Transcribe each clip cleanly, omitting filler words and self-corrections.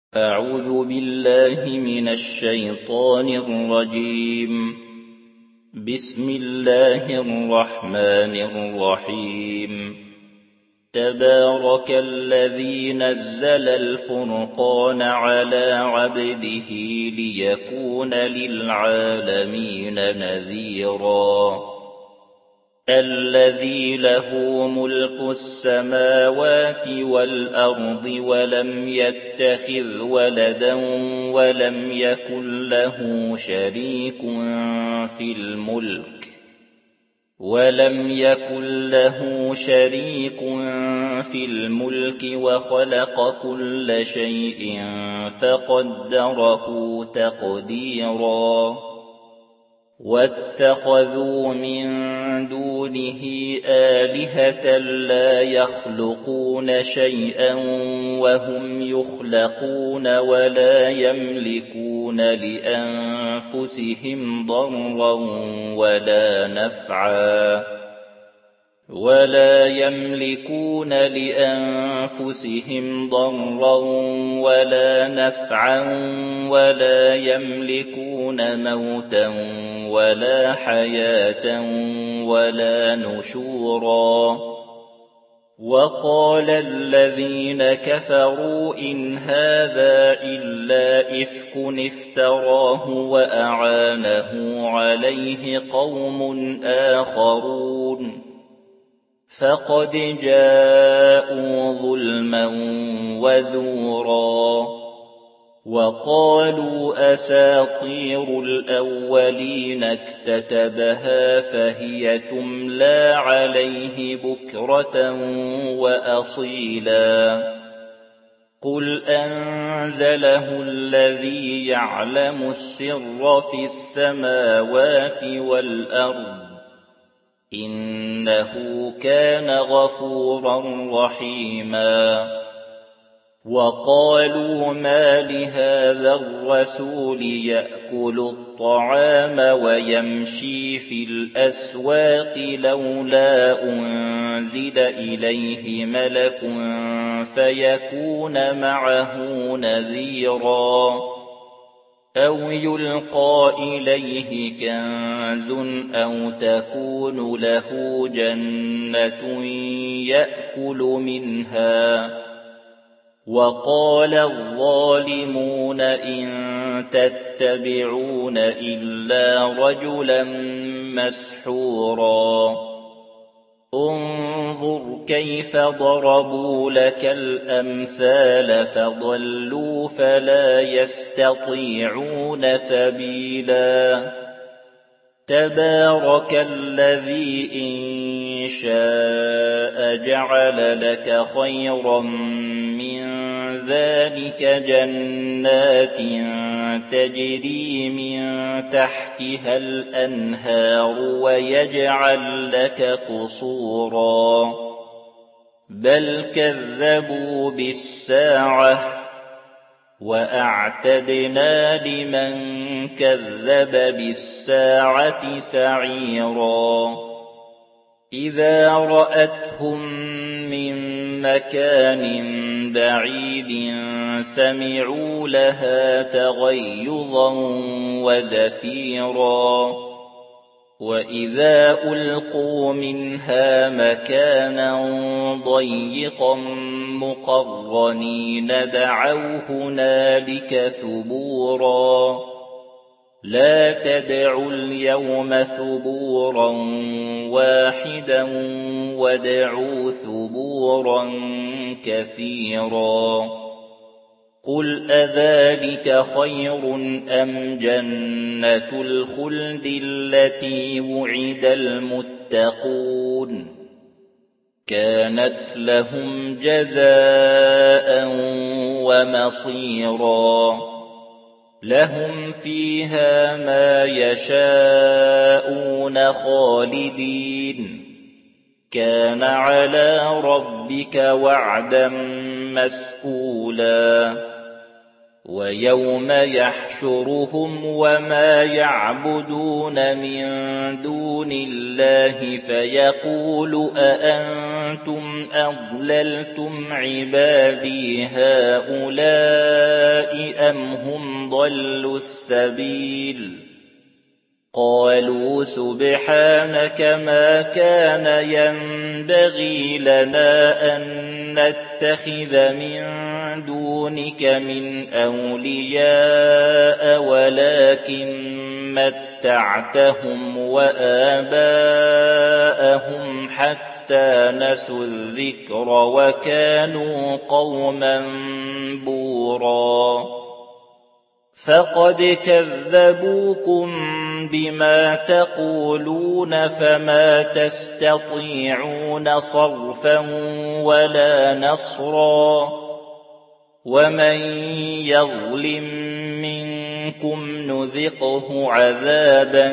أعوذ بالله من الشيطان الرجيم. بسم الله الرحمن الرحيم. تبارك الذي نزل الفرقان على عبده ليكون للعالمين نذيرا. الذي له ملك السماوات والأرض ولم يتخذ ولدا ولم يكن له شريك في الملك وخلق كل شيء فقدره تقديرا. واتخذوا من دونه آلهة لا يخلقون شيئا وهم يخلقون ولا يملكون لأنفسهم ضرا ولا نفعا ولا يملكون موتا ولا حياة ولا نشورا. وقال الذين كفروا إن هذا إلا إفك افتراه وأعانه عليه قوم آخرون فقد جاءوا ظلما وزورا. وقالوا أساطير الأولين اكتتبها فهي تملى عليه بكرة وأصيلا. قل أنزله الذي يعلم السر في السماوات والأرض إنه كان غفورا رحيما. وقالوا ما لهذا الرسول يأكل الطعام ويمشي في الأسواق لولا أنزل إليه ملك فيكون معه نذيرا. أو يلقى إليه كنز أو تكون له جنة يأكل منها. وقال الظالمون إن تتبعون إلا رجلا مسحورا. انظر كيف ضربوا لك الأمثال فضلوا فلا يستطيعون سبيلا. تبارك الذي إن شاء جعل لك خيرا من ذلك جنات تجري من تحتها الأنهار ويجعل لك قصورا. بل كذبوا بالساعة وأعتدنا لمن كذب بالساعة سعيرا. إذا رأتهم من مكان بعيد سمعوا لها تغيظا وزفيرا. وإذا ألقوا منها مكانا ضيقا مقرنين دعوا هنالك ثبورا. لا تدعوا اليوم ثبورا واحدا وادعوا ثبورا كثيرا. قل أذلك خير أم جنة الخلد التي وعد المتقون كانت لهم جزاء ومصيرا. لهم فيها ما يشاءون خالدين كان على ربك وعدا مسئولا. ويوم يحشرهم وما يعبدون من دون الله فيقول أأنتم أضللتم عبادي هؤلاء أم هم ضلوا السبيل قالوا سبحانك ما كان ينبغي لنا أن نتخذ من دونك من أولياء ولكن متعتهم وآباءهم حتى نسوا الذكر وكانوا قوما بورا فقد كذبوكم بما تقولون فما تستطيعون صرفا ولا نصرا ومن يظلم منكم نذقه عذابا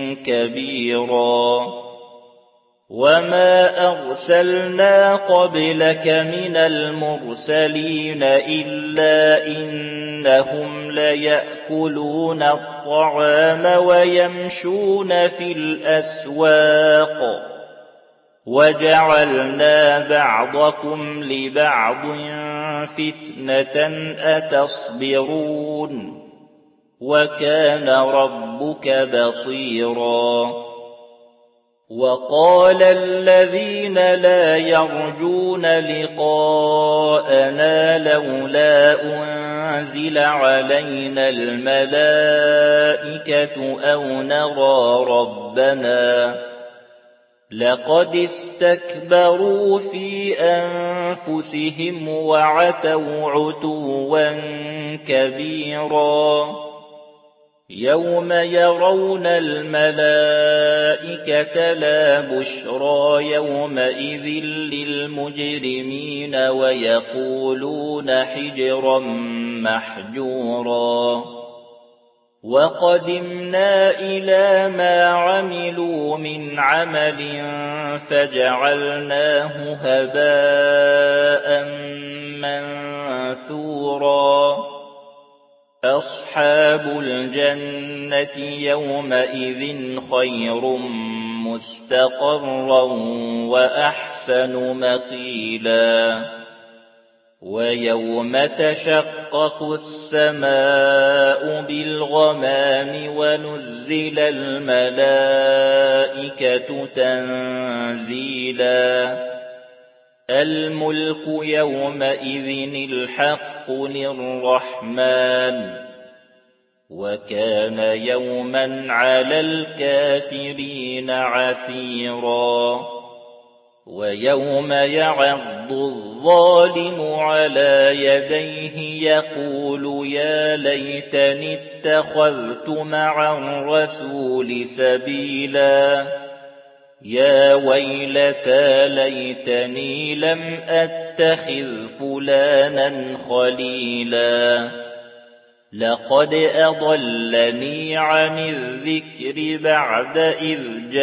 كبيرا وما أرسلنا قبلك من المرسلين إلا إنهم ليأكلون الطعام ويمشون في الأسواق وجعلنا بعضكم لبعض فتنة أتصبرون وكان ربك بصيرا وقال الذين لا يرجون لقاءنا لولا أنزل علينا الملائكة أو نرى ربنا لقد استكبروا في أنفسهم وعتوا عتوا كبيرا يوم يرون الملائكة لا بشرى يومئذ للمجرمين ويقولون حجرا محجورا وقدمنا إلى ما عملوا من عمل فجعلناه هباء منثورا أصحاب الجنة يومئذ خير مستقرا وأحسن مقيلا ويوم تشقق السماء بالغمام ونزل الملائكة تنزيلا الملك يومئذ الحق للرحمن وكان يوما على الكافرين عسيرا ويوم يعض الظالم على يديه يقول يا ليتني اتخذت مع الرسول سبيلا يا ويلتى ليتني لم أتخذ فلانا خليلا لقد أضلني عن الذكر بعد إذ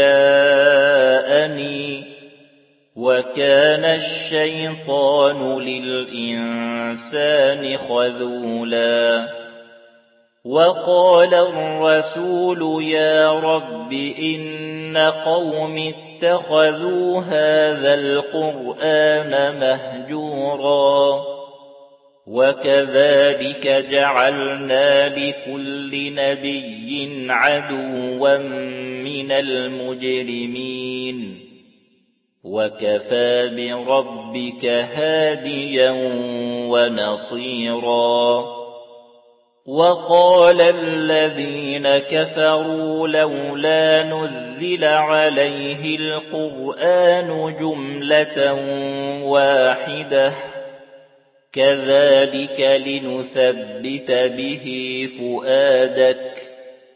جاءني وكان الشيطان للإنسان خذولا وقال الرسول يا رب إن قوم اتخذوا هذا القرآن مهجورا وكذلك جعلنا لكل نبي عدوا من المجرمين وكفى بربك هاديا ونصيرا وقال الذين كفروا لولا نزل عليه القرآن جملة واحدة كذلك لنثبت به فؤادك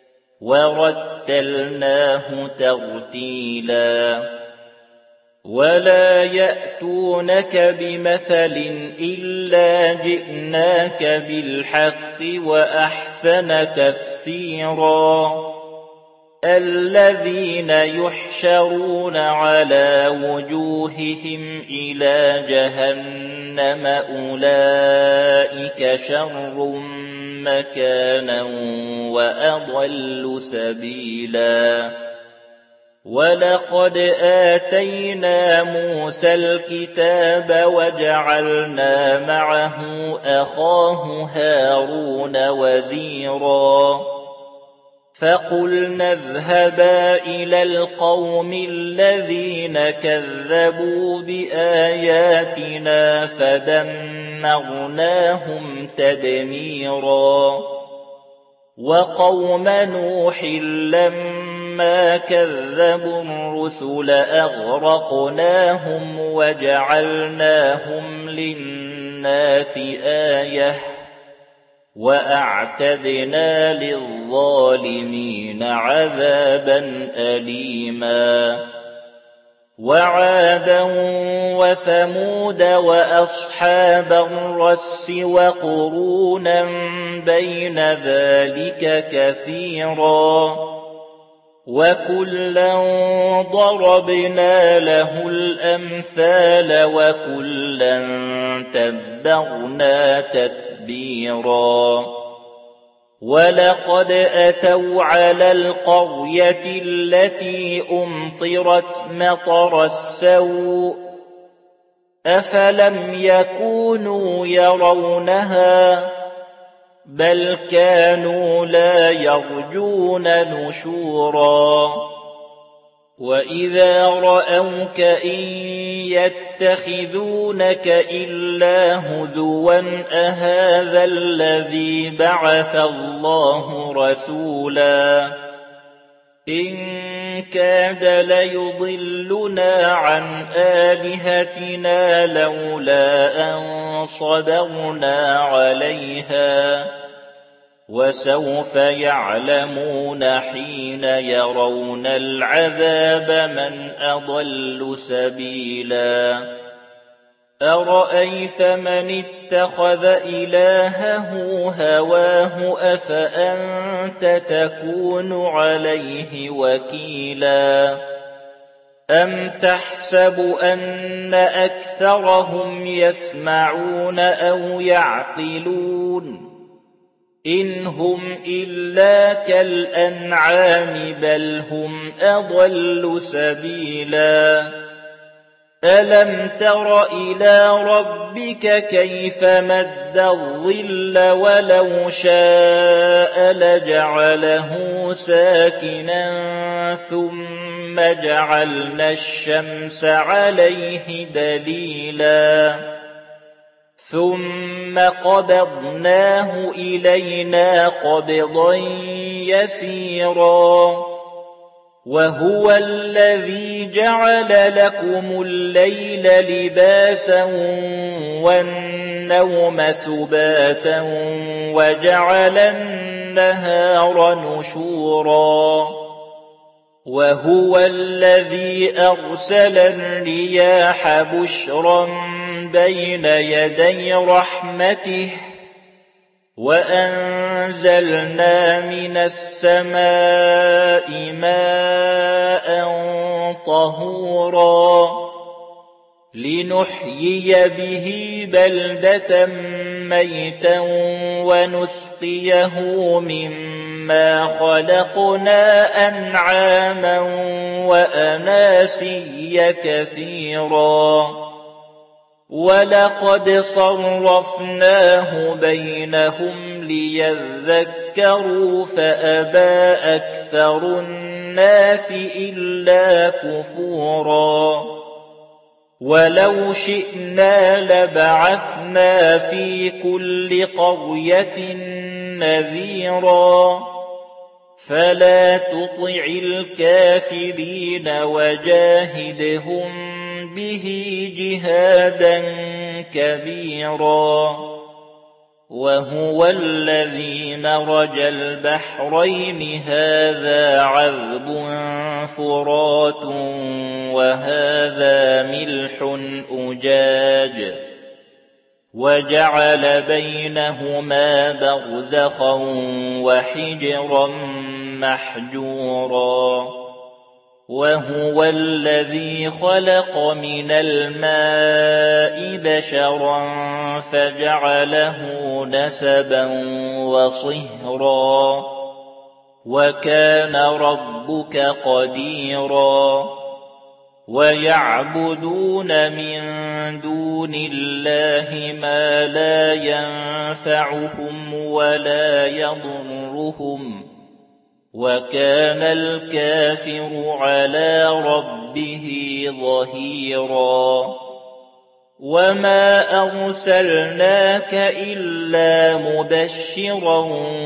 ورتلناه ترتيلا ولا يأتونك بمثل إلا جئناك بالحق وأحسن تفسيرا الذين يحشرون على وجوههم إلى جهنم أولئك شر مكانا وأضل سبيلا ولقد آتينا موسى الكتاب وجعلنا معه أخاه هارون وزيرا فقلنا اذهبا إلى القوم الذين كذبوا بآياتنا فدمرناهم تدميرا وقوم نوح لما كذبوا الرسل أغرقناهم وجعلناهم للناس آية وأعتدنا للظالمين عذابا أليما وعادا وثمود وأصحاب الرس وقرونا بين ذلك كثيرا وكلا ضربنا له الأمثال وكلا تبرنا تتبيرا ولقد أتوا على القرية التي أمطرت مطر السوء أفلم يكونوا يرونها بل كانوا لا يرجون نشورا وإذا رأوك إن يتخذونك إلا هزوا أهذا الذي بعث الله رسولا إن كاد ليضلنا عن آلهتنا لولا أن صبرنا عليها وسوف يعلمون حين يرون العذاب من أضل سبيلا أرأيت من اتخذ إلهه هواه أفأنت تكون عليه وكيلا أم تحسب أن أكثرهم يسمعون أو يعقلون إن هم إلا كالأنعام بل هم أضل سبيلا ألم تر إلى ربك كيف مد الظل ولو شاء لجعله ساكنا ثم جعلنا الشمس عليه دليلا ثم قبضناه إلينا قبضا يسيرا وهو الذي جعل لكم الليل لباسا والنوم سباتا وجعل النهار نشورا وهو الذي أرسل الرياح بشرا بين يدي رحمته وأنزلنا من السماء ماء طهورا لنحيي به بلدة ميتا ونسقيه مما خلقنا أنعاما وأناسيا كثيرا ولقد صرفناه بينهم ليذكروا فأبى أكثر الناس إلا كفورا ولو شئنا لبعثنا في كل قرية نذيرا فلا تطع الكافرين وجاهدهم به جهادا كبيرا وهو الذي مرج البحرين هذا عذب فرات وهذا ملح أجاج وجعل بينهما برزخا وحجرا محجورا وهو الذي خلق من الماء بشرا فجعله نسبا وصهرا وكان ربك قديرا ويعبدون من دون الله ما لا ينفعهم ولا يضرهم وكان الكافر على ربه ظهيرا وما أرسلناك إلا مبشرا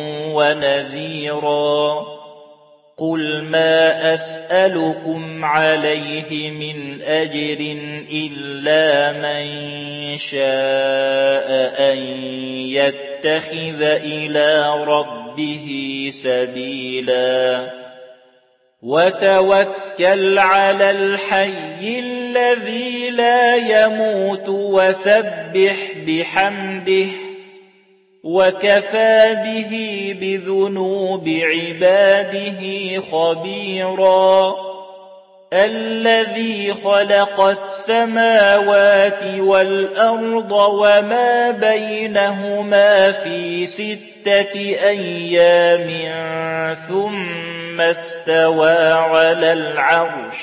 ونذيرا قل ما أسألكم عليه من أجر إلا من شاء أن يتخذ إلى ربه سبيلا وتوكل على الحي الذي لا يموت وسبح بحمده وكفى به بذنوب عباده خبيرا الذي خلق السماوات والأرض وما بينهما في 6 أيام ثم استوى على العرش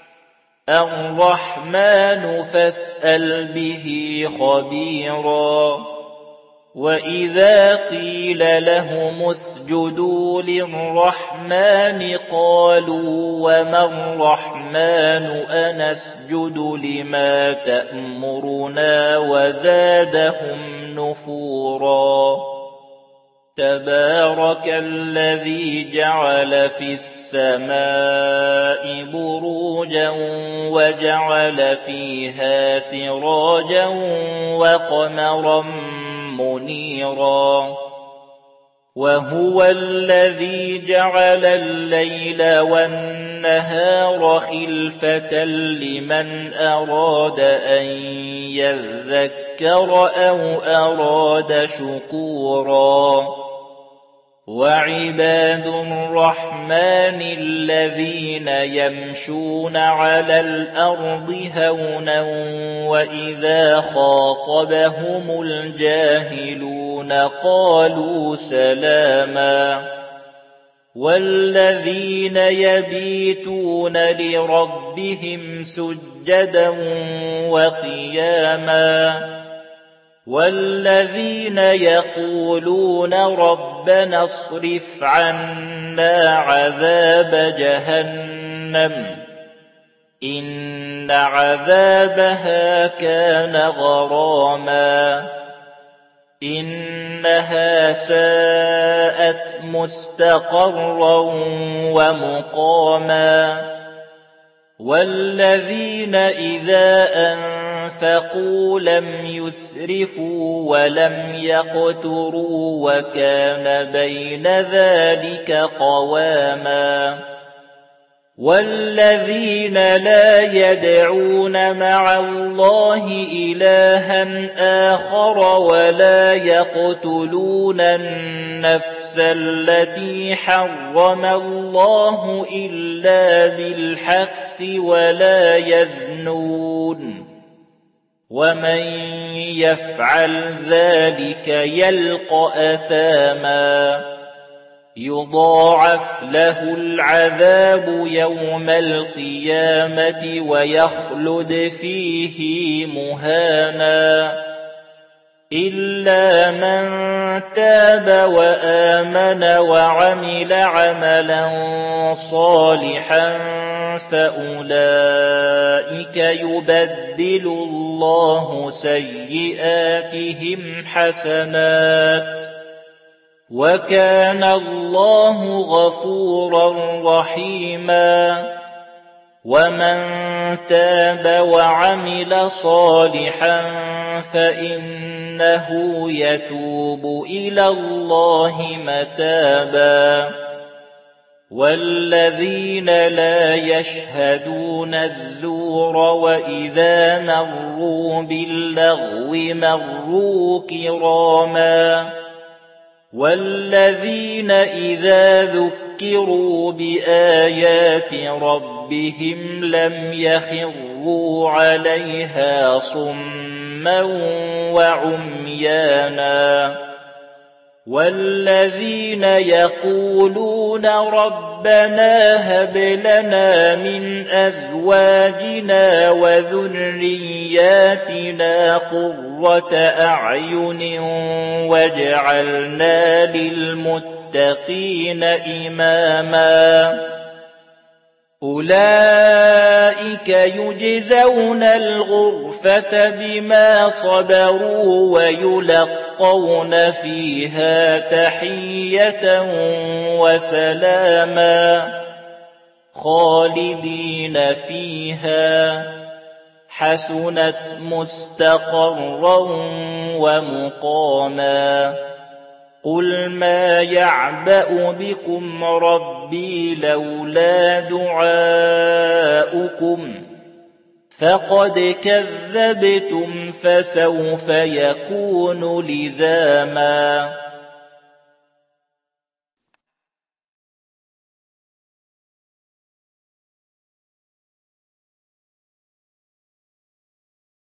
الرحمن فاسأل به خبيرا وإذا قيل لهم اسجدوا للرحمن قالوا وما الرحمن أنسجد لما تأمرنا وزادهم نفورا تبارك الذي جعل في السماء بروجا وجعل فيها سراجا وقمرا منيرا وهو الذي جعل الليل والنهار خلفة لمن أراد أن يذكر أو أراد شكورا وعباد الرحمن الذين يمشون على الأرض هونا وإذا خاطبهم الجاهلون قالوا سلاما والذين يبيتون لربهم سجدا وقياما والذين يقولون ربنا اصرف عنا عذاب جهنم إن عذابها كان غراما إنها ساءت مستقرا ومقاما والذين إذا أنفقوا لم يسرفوا ولم يقتروا وكان بين ذلك قواما والذين لا يدعون مع الله إلها آخر ولا يقتلون النفس التي حرم الله إلا بالحق ولا يزنون ومن يفعل ذلك يلقى أثاما يضاعف له العذاب يوم القيامة ويخلد فيه مهانا إلا من تاب وآمن وعمل عملا صالحا فأولئك يبدل الله سيئاتهم حسنات وكان الله غفورا رحيما ومن تاب وعمل صالحا فإنه يتوب إلى الله متابا والذين لا يشهدون الزور وإذا مروا باللغو مروا كراما والذين إذا ذكروا بآيات ربهم ربهم لم يخروا عليها صما وعميانا والذين يقولون ربنا هب لنا من أزواجنا وذرياتنا قرة أعين واجعلنا للمتقين إماما أولئك يجزون الغرفة بما صبروا ويلقون فيها تحية وسلاما خالدين فيها حسنت مستقرا ومقاما قل ما يعبأ بكم ربي لولا دعاؤكم فقد كذبتم فسوف يكون لزاما